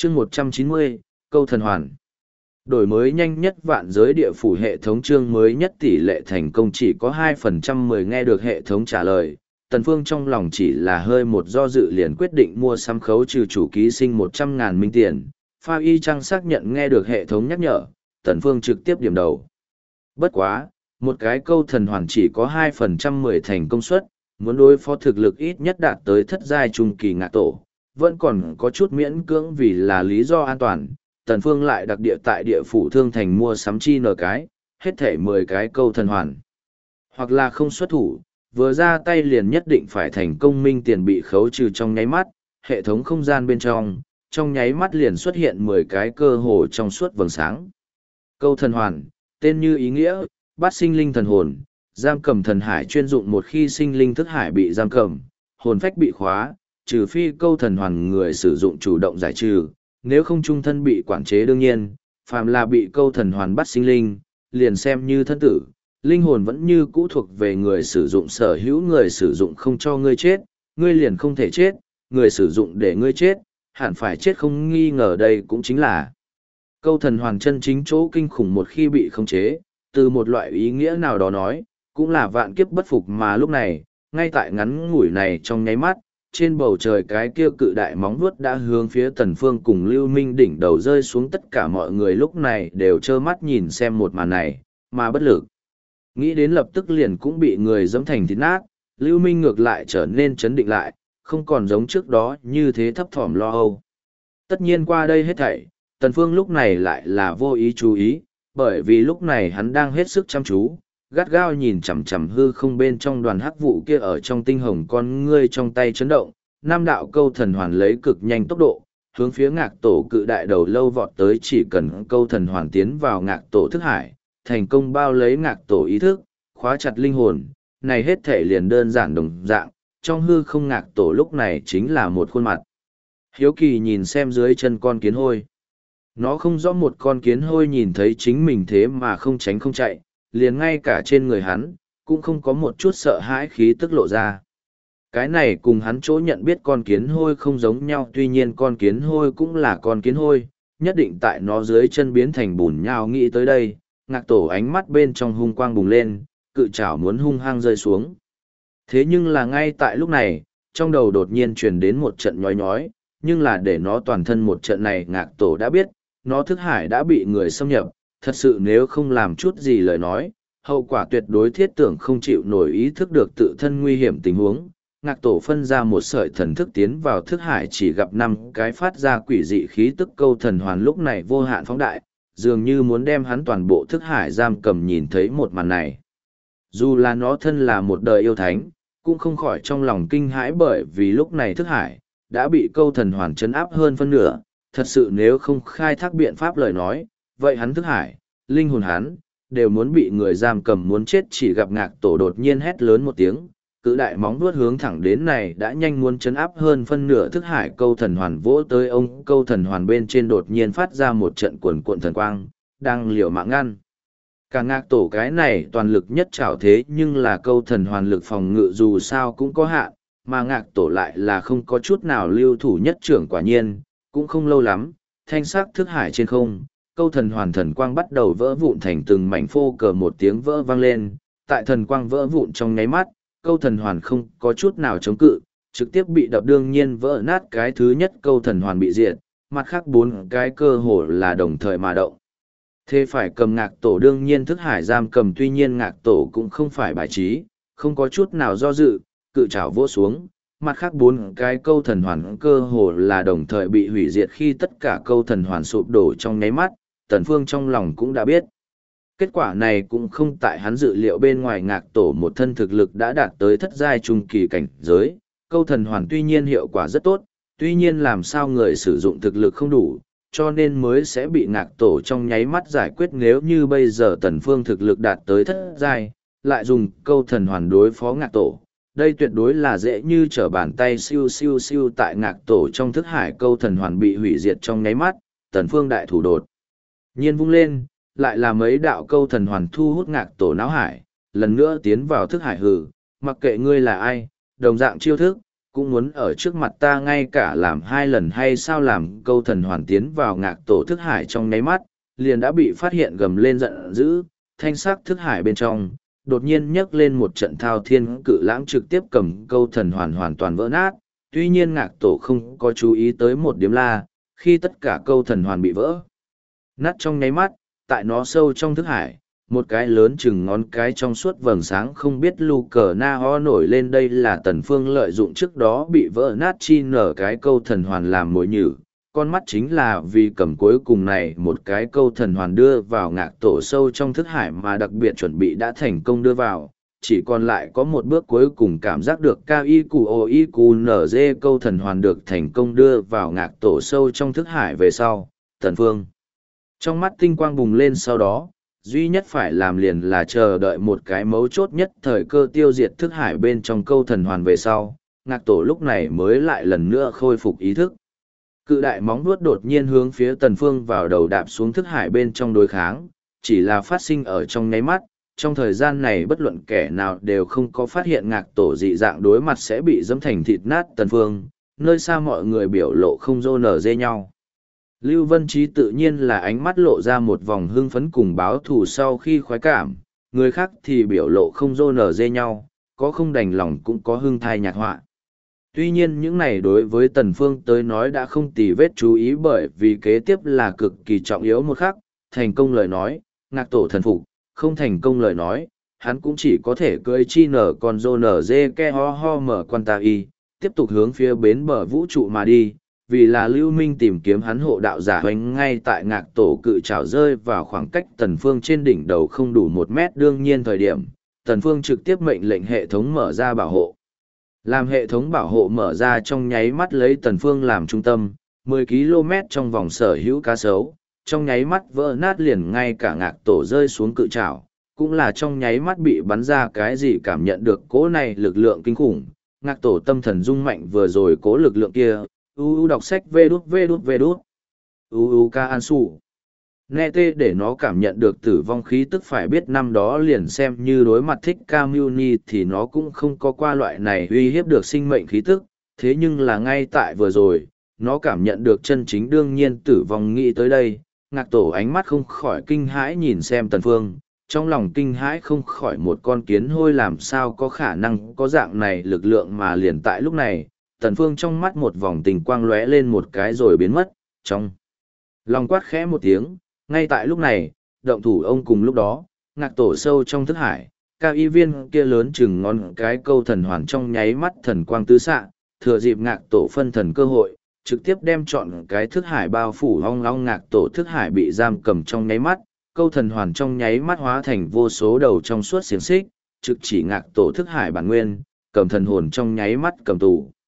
chương 190, câu thần hoàn. Đổi mới nhanh nhất vạn giới địa phủ hệ thống chương mới nhất tỷ lệ thành công chỉ có 2% 10 nghe được hệ thống trả lời. Tần Phương trong lòng chỉ là hơi một do dự liền quyết định mua sắm khấu trừ chủ ký sinh 100.000 minh tiền. Pha y trăng xác nhận nghe được hệ thống nhắc nhở, Tần Phương trực tiếp điểm đầu. Bất quá, một cái câu thần hoàn chỉ có 2% 10 thành công suất, muốn đối phó thực lực ít nhất đạt tới thất giai trung kỳ ngạ tổ, vẫn còn có chút miễn cưỡng vì là lý do an toàn. Tần Phương lại đặc địa tại địa phủ thương thành mua sắm chi nở cái, hết thể 10 cái câu thần hoàn. Hoặc là không xuất thủ, vừa ra tay liền nhất định phải thành công minh tiền bị khấu trừ trong nháy mắt, hệ thống không gian bên trong nháy mắt liền xuất hiện 10 cái cơ hồ trong suốt vầng sáng. Câu thần hoàn, tên như ý nghĩa, bắt sinh linh thần hồn, giam cầm thần hải chuyên dụng một khi sinh linh thức hải bị giam cầm, hồn phách bị khóa, trừ phi câu thần hoàn người sử dụng chủ động giải trừ, nếu không trung thân bị quản chế đương nhiên, phàm là bị câu thần hoàn bắt sinh linh, liền xem như thân tử, linh hồn vẫn như cũ thuộc về người sử dụng sở hữu người sử dụng không cho ngươi chết, ngươi liền không thể chết, người sử dụng để ngươi chết, hẳn phải chết không nghi ngờ đây cũng chính là câu thần hoàn chân chính chỗ kinh khủng một khi bị khống chế, từ một loại ý nghĩa nào đó nói, cũng là vạn kiếp bất phục mà lúc này, ngay tại ngắn ngủi này trong nháy mắt, trên bầu trời cái kia cự đại móng vuốt đã hướng phía Tần Phương cùng Lưu Minh đỉnh đầu rơi xuống tất cả mọi người lúc này đều trơ mắt nhìn xem một màn này, mà bất lực. Nghĩ đến lập tức liền cũng bị người giẫm thành thịt nát, Lưu Minh ngược lại trở nên chấn định lại, không còn giống trước đó như thế thấp thỏm lo âu. Tất nhiên qua đây hết thảy, Tần Phương lúc này lại là vô ý chú ý, bởi vì lúc này hắn đang hết sức chăm chú, gắt gao nhìn chằm chằm hư không bên trong đoàn hắc vụ kia ở trong tinh hồng con ngươi trong tay chấn động, nam đạo câu thần hoàn lấy cực nhanh tốc độ, hướng phía ngạc tổ cự đại đầu lâu vọt tới chỉ cần câu thần hoàn tiến vào ngạc tổ thức hải, thành công bao lấy ngạc tổ ý thức, khóa chặt linh hồn, này hết thể liền đơn giản đồng dạng, trong hư không ngạc tổ lúc này chính là một khuôn mặt. Hiếu kỳ nhìn xem dưới chân con kiến hôi. Nó không rõ một con kiến hôi nhìn thấy chính mình thế mà không tránh không chạy, liền ngay cả trên người hắn, cũng không có một chút sợ hãi khí tức lộ ra. Cái này cùng hắn chỗ nhận biết con kiến hôi không giống nhau, tuy nhiên con kiến hôi cũng là con kiến hôi, nhất định tại nó dưới chân biến thành bùn nhào nghĩ tới đây, ngạc tổ ánh mắt bên trong hung quang bùng lên, cự chảo muốn hung hăng rơi xuống. Thế nhưng là ngay tại lúc này, trong đầu đột nhiên truyền đến một trận nhói nhói, nhưng là để nó toàn thân một trận này ngạc tổ đã biết, nó thức hải đã bị người xâm nhập, thật sự nếu không làm chút gì lời nói, hậu quả tuyệt đối thiết tưởng không chịu nổi ý thức được tự thân nguy hiểm tình huống. Ngạc tổ phân ra một sợi thần thức tiến vào thức hải chỉ gặp 5 cái phát ra quỷ dị khí tức câu thần hoàn lúc này vô hạn phóng đại, dường như muốn đem hắn toàn bộ thức hải giam cầm nhìn thấy một màn này. Dù là nó thân là một đời yêu thánh, cũng không khỏi trong lòng kinh hãi bởi vì lúc này thức hải đã bị câu thần hoàn chấn áp hơn phân nửa, thật sự nếu không khai thác biện pháp lời nói, vậy hắn thức hải, linh hồn hắn, đều muốn bị người giam cầm muốn chết chỉ gặp ngạc tổ đột nhiên hét lớn một tiếng, cự đại móng vuốt hướng thẳng đến này đã nhanh muốn chấn áp hơn phân nửa thức hải câu thần hoàn vỗ tới ông câu thần hoàn bên trên đột nhiên phát ra một trận cuồn cuộn thần quang, đang liều mạng ngăn. Cả ngạc tổ cái này toàn lực nhất trảo thế nhưng là câu thần hoàn lực phòng ngự dù sao cũng có hạn, mà ngạc tổ lại là không có chút nào lưu thủ nhất trưởng quả nhiên, cũng không lâu lắm, thanh sắc thức hải trên không, câu thần hoàn thần quang bắt đầu vỡ vụn thành từng mảnh phô cờ một tiếng vỡ vang lên, tại thần quang vỡ vụn trong nháy mắt, câu thần hoàn không có chút nào chống cự, trực tiếp bị đập đương nhiên vỡ nát cái thứ nhất câu thần hoàn bị diệt, mặt khác 4 cái cơ hồ là đồng thời mà động. Thế phải cầm ngạc tổ đương nhiên thức hải giam cầm tuy nhiên ngạc tổ cũng không phải bài trí, không có chút nào do dự, cự trảo vỗ xuống, mặt khác 4 cái câu thần hoàn cơ hồ là đồng thời bị hủy diệt khi tất cả câu thần hoàn sụp đổ trong nháy mắt, Tần Phương trong lòng cũng đã biết. Kết quả này cũng không tại hắn dự liệu bên ngoài ngạc tổ một thân thực lực đã đạt tới thất giai trung kỳ cảnh giới, câu thần hoàn tuy nhiên hiệu quả rất tốt, tuy nhiên làm sao người sử dụng thực lực không đủ, cho nên mới sẽ bị ngạc tổ trong nháy mắt giải quyết nếu như bây giờ Tần Phương thực lực đạt tới thất giai, lại dùng câu thần hoàn đối phó ngạc tổ. Đây tuyệt đối là dễ như trở bàn tay siêu siêu siêu tại ngạc tổ trong thức hải câu thần hoàn bị hủy diệt trong nháy mắt, Tần Phương đại thủ đột nhiên vung lên, lại là mấy đạo câu thần hoàn thu hút ngạc tổ não hải, lần nữa tiến vào thức hải hừ, mặc kệ ngươi là ai, đồng dạng chiêu thức, cũng muốn ở trước mặt ta ngay cả làm 2 lần hay sao? Làm câu thần hoàn tiến vào ngạc tổ thức hải trong nháy mắt, liền đã bị phát hiện gầm lên giận dữ, thanh sắc thức hải bên trong, đột nhiên nhấc lên một trận thao thiên cự lãng trực tiếp cầm câu thần hoàn hoàn toàn vỡ nát. Tuy nhiên ngạc tổ không có chú ý tới một điểm là, khi tất cả câu thần hoàn bị vỡ nát trong nháy mắt, tại nó sâu trong thức hải, một cái lớn chừng ngón cái trong suốt vầng sáng không biết lu cờ na ho nổi lên. Đây là Tần Phương lợi dụng trước đó bị vỡ nát chi nở cái câu thần hoàn làm mồi nhử, con mắt chính là vì cầm cuối cùng này một cái câu thần hoàn đưa vào ngạc tổ sâu trong thức hải mà đặc biệt chuẩn bị đã thành công đưa vào. Chỉ còn lại có một bước cuối cùng, cảm giác được KIQOIQNZ câu thần hoàn được thành công đưa vào ngạc tổ sâu trong thức hải về sau, Tần Phương trong mắt tinh quang bùng lên. Sau đó, duy nhất phải làm liền là chờ đợi một cái mấu chốt nhất thời cơ tiêu diệt thức hải bên trong câu thần hoàn về sau, ngạc tổ lúc này mới lại lần nữa khôi phục ý thức. Cự đại móng vuốt đột nhiên hướng phía Tần Phương vào đầu đạp xuống thức hải bên trong đối kháng, chỉ là phát sinh ở trong nháy mắt. Trong thời gian này bất luận kẻ nào đều không có phát hiện ngạc tổ dị dạng đối mặt sẽ bị dẫm thành thịt nát. Tần Phương, nơi xa mọi người biểu lộ không rô nở dê nhau. Lưu Vân Trí tự nhiên là ánh mắt lộ ra một vòng hưng phấn cùng báo thù sau khi khoái cảm, người khác thì biểu lộ không rô nở dê nhau, có không đành lòng cũng có hưng thai nhạc họa. Tuy nhiên những này đối với Tần Phương tới nói đã không tì vết chú ý, bởi vì kế tiếp là cực kỳ trọng yếu một khắc, thành công lời nói, ngạc tổ thần phục, không thành công lời nói, hắn cũng chỉ có thể cưỡi chi nở con rô nở dê ke ho ho mở quan ta y, tiếp tục hướng phía bến bờ vũ trụ mà đi, vì là Lưu Minh tìm kiếm hắn hộ đạo giả hoành ngay tại ngạc tổ cự trảo rơi vào khoảng cách Tần Phương trên đỉnh đầu không đủ 1 mét. Đương nhiên thời điểm, Tần Phương trực tiếp mệnh lệnh hệ thống mở ra bảo hộ. Làm hệ thống bảo hộ mở ra trong nháy mắt, lấy Tần Phương làm trung tâm, 10 km trong vòng sở hữu cá sấu, trong nháy mắt vỡ nát, liền ngay cả ngạc tổ rơi xuống cự trảo, cũng là trong nháy mắt bị bắn ra. Cái gì cảm nhận được cỗ này lực lượng kinh khủng, ngạc tổ tâm thần rung mạnh vừa rồi cố lực lượng kia. Đọc sách vê đút ca an su nghe tê để nó cảm nhận được tử vong khí tức. Phải biết năm đó liền xem như đối mặt thích ca muni thì nó cũng không có qua loại này uy hiếp được sinh mệnh khí tức, thế nhưng là ngay tại vừa rồi nó cảm nhận được chân chính đương nhiên tử vong. Nghĩ tới đây, ngạc tổ ánh mắt không khỏi kinh hãi nhìn xem Tần Phương, trong lòng kinh hãi không khỏi một con kiến hôi làm sao có khả năng có dạng này lực lượng. Mà liền tại lúc này, Tần Phương trong mắt một vòng tình quang lóe lên một cái rồi biến mất, trong lòng quát khẽ một tiếng. Ngay tại lúc này, động thủ ông cùng lúc đó, ngạc tổ sâu trong thức hải, cao y viên kia lớn chừng ngón cái câu thần hoàn trong nháy mắt thần quang tứ xạ, thừa dịp ngạc tổ phân thần cơ hội, trực tiếp đem trọn cái thức hải bao phủ ong long. Ngạc tổ thức hải bị giam cầm trong nháy mắt, câu thần hoàn trong nháy mắt hóa thành vô số đầu trong suốt xiềng xích, trực chỉ ngạc tổ thức hải bản nguyên, cầm thần hồn trong nháy mắt cầm tù.